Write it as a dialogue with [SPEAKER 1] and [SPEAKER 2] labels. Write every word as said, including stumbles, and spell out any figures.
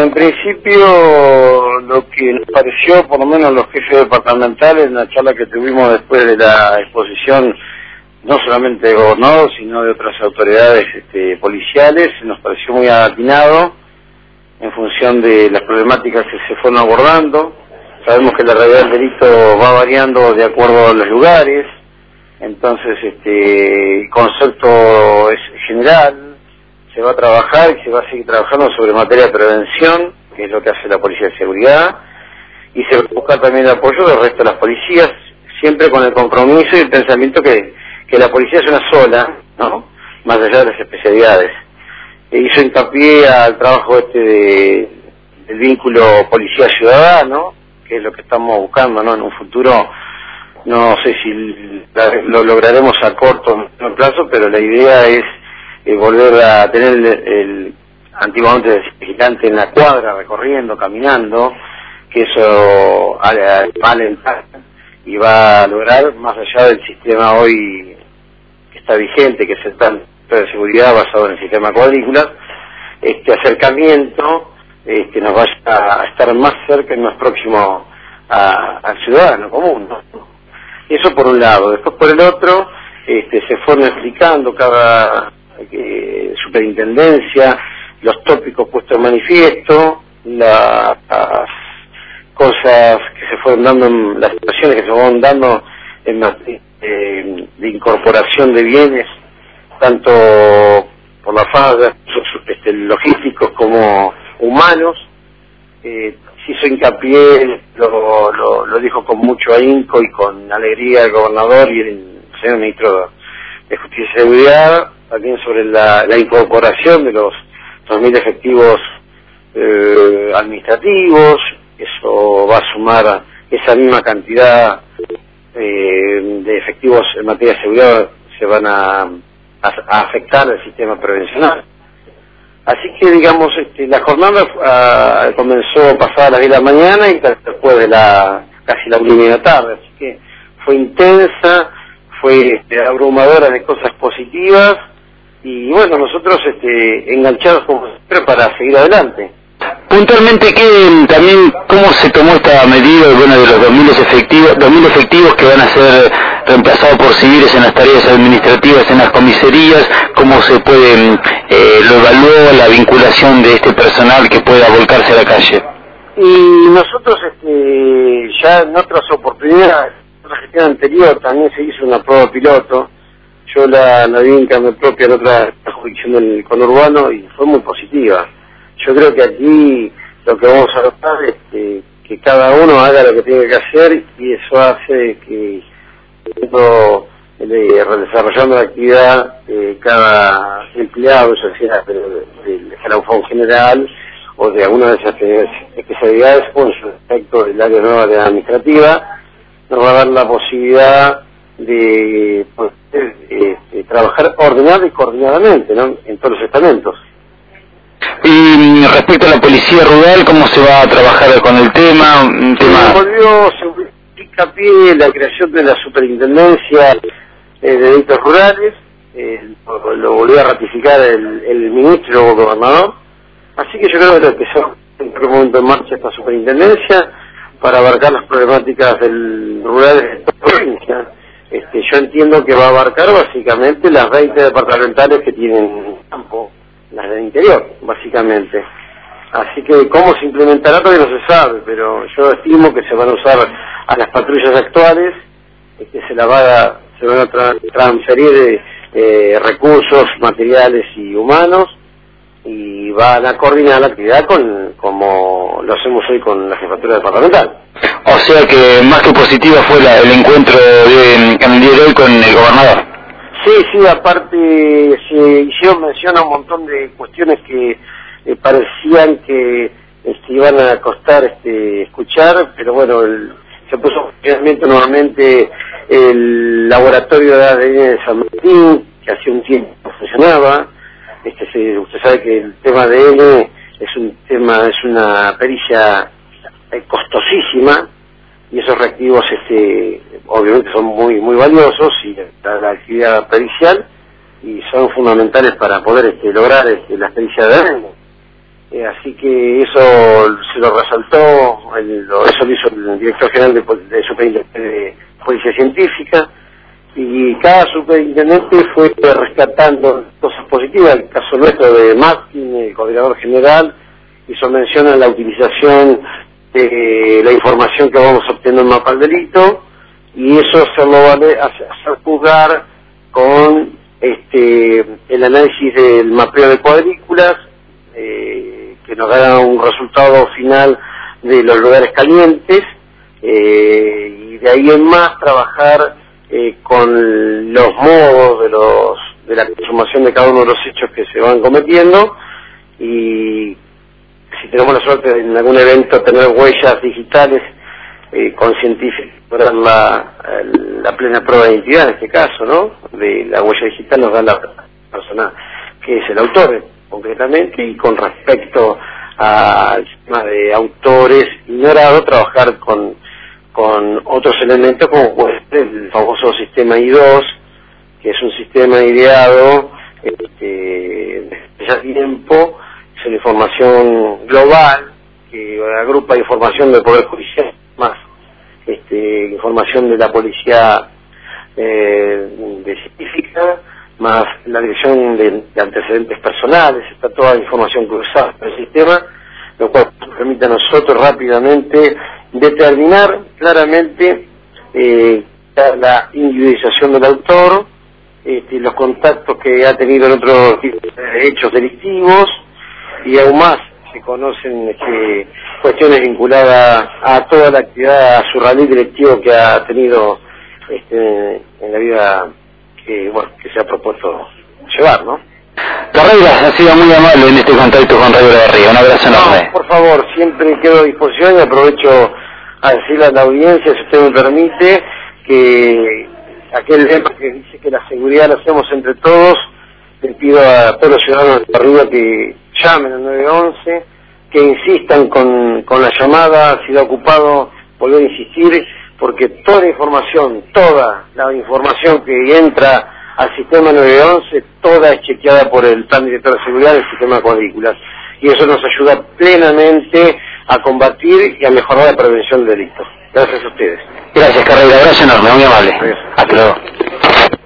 [SPEAKER 1] en principio lo que nos pareció, por lo menos los jefes departamentales, en la charla que tuvimos después de la exposición, no solamente de gobernador, sino de otras autoridades este, policiales, nos pareció muy atinado en función de las problemáticas que se fueron abordando. Sabemos que la realidad del delito va variando de acuerdo a los lugares, entonces este el concepto es general, se va a trabajar y se va a seguir trabajando sobre materia de prevención, que es lo que hace la Policía de Seguridad, y se va a buscar también el apoyo del resto de las policías, siempre con el compromiso y el pensamiento que, que la policía es una sola, ¿no? Más allá de las especialidades. E hizo hincapié al trabajo este de, del vínculo policía-ciudadano, que es lo que estamos buscando, ¿no? En un futuro, no sé si lo lograremos a corto o mediano plazo, pero la idea es eh, volver a tener el, el antiguamente el vigilante en la cuadra, recorriendo, caminando, que eso va a alentar y va a lograr, más allá del sistema hoy que está vigente, que es el plan de seguridad basado en el sistema cuadrículas, este acercamiento este, nos vaya a estar más cerca y más próximo a, al ciudadano común, ¿no? Eso por un lado. Después por el otro, este, se fueron explicando cada eh, superintendencia, los tópicos puestos en manifiesto, la, las cosas que se fueron dando, en, las situaciones que se fueron dando en materia eh, de incorporación de bienes, tanto por la fase este, logísticos como humanos. Eh, se hizo hincapié, lo, lo, lo dijo con mucho ahínco y con alegría el gobernador y el señor ministro de Justicia y Seguridad, también sobre la, la incorporación de los dos mil efectivos eh, administrativos. Eso va a sumar esa misma cantidad eh, de efectivos en materia de seguridad, se van a, a, a afectar el sistema prevencional. Así que, digamos, este, la jornada uh, comenzó pasada las diez de la mañana y después de la casi la una y media de la tarde. Así que fue intensa, fue este, abrumadora de cosas positivas y, bueno, nosotros este, enganchados como siempre para seguir adelante.
[SPEAKER 2] Puntualmente, ¿qué, también cómo se tomó esta medida, bueno, de los dos mil efectivos, dos mil efectivos que van a ser reemplazados por civiles en las tareas administrativas en las comisarías? ¿Cómo se puede, eh, lo evaluó la vinculación de este personal que pueda volcarse a la calle?
[SPEAKER 1] Y nosotros, este, ya en otras oportunidades, en la gestión anterior también se hizo una prueba piloto. Yo la, la vi en carne propia en otra jurisdicción del conurbano y fue muy positiva. Yo creo que aquí lo que vamos a notar es que, que cada uno haga lo que tiene que hacer y eso hace que todo, de, desarrollando la actividad de cada empleado, ya sea del escalafón general o de alguna de esas especialidades con respecto del área nueva de la administrativa, nos va a dar la posibilidad de poder eh, eh, trabajar ordenada y coordinadamente, ¿no?, en todos los estamentos.
[SPEAKER 2] Y respecto a la policía rural, ¿cómo se va a trabajar con el tema? Un tema...
[SPEAKER 1] Se volvió, se hincapié la creación de la superintendencia eh, de delitos rurales, eh, lo, lo volvió a ratificar el, el ministro o gobernador, así que yo creo que empezó en primer momento en marcha esta superintendencia para abarcar las problemáticas del rural de esta provincia. Este, yo entiendo que va a abarcar básicamente las veinte departamentales que tienen campo, las del interior, básicamente. Así que cómo se implementará todavía no se sabe, pero yo estimo que se van a usar a las patrullas actuales, que se, la va a, se van a tra transferir eh, recursos materiales y humanos, y van a coordinar la actividad con como lo hacemos hoy con la jefatura departamental.
[SPEAKER 2] O sea que más que positiva fue la, el encuentro de, en el día de hoy con el gobernador.
[SPEAKER 1] Sí, sí, aparte se hicieron mención a un montón de cuestiones que eh, parecían que este, iban a costar este, escuchar, pero bueno, el, se puso finalmente nuevamente el laboratorio de A D N de San Martín, que hacía un tiempo no funcionaba. Este, se, usted sabe que el tema A D N es un tema, es una pericia eh, costosísima, y esos reactivos este obviamente son muy muy valiosos y la, la actividad pericial y son fundamentales para poder este, lograr este, las pericias de A D N. eh, así que eso se lo resaltó, el, lo, eso lo hizo el director general de, de, Superintendente de Policía Científica, y cada superintendente fue rescatando cosas positivas. El caso nuestro de Martín, el coordinador general, hizo mención a la utilización de la información que vamos obteniendo en Mapa al Delito, y eso hacerlo vale, hacer juzgar con este el análisis del mapeo de cuadrículas, eh, que nos da un resultado final de los lugares calientes, eh, y de ahí en más trabajar eh, con los modos de los de la consumación de cada uno de los hechos que se van cometiendo, y si tenemos la suerte de en algún evento tener huellas digitales eh, con científicos, lograr la, la plena prueba de identidad en este caso, ¿no? De la huella digital nos da la persona que es el autor, concretamente, y con respecto al sistema de autores ignorado, trabajar con, con otros elementos como puede ser el famoso sistema I dos, que es un sistema ideado este, desde ya tiempo, es una información global que agrupa información del Poder Judicial, más este, información de la Policía eh, de científica, más la dirección de, de antecedentes personales, está toda la información cruzada en el sistema, lo cual nos permite a nosotros rápidamente determinar claramente eh, la individualización del autor, este, los contactos que ha tenido en otros hechos delictivos, y aún más se conocen este, cuestiones vinculadas a toda la actividad, a su rally directivo que ha tenido este, en la vida que, bueno, que se ha propuesto llevar, ¿no?
[SPEAKER 2] Carreras, ha sido muy amable en este contacto con Radio de Río, un abrazo enorme.
[SPEAKER 1] No, por favor, siempre quedo a disposición y aprovecho a decirle a la audiencia, si usted me permite, que aquel lema que dice que la seguridad la hacemos entre todos, le pido a todos los ciudadanos de arriba que llamen al nueve once, que insistan con, con la llamada, si da ocupado, volver a insistir, porque toda la información, toda la información que entra al sistema nueve once, toda es chequeada por el Plan Director de Seguridad del sistema de cuadrículas, y eso nos ayuda plenamente a combatir y a mejorar la prevención del delito. Gracias a ustedes.
[SPEAKER 2] Gracias, Carrera, abrazo enorme, muy amable. Hasta luego.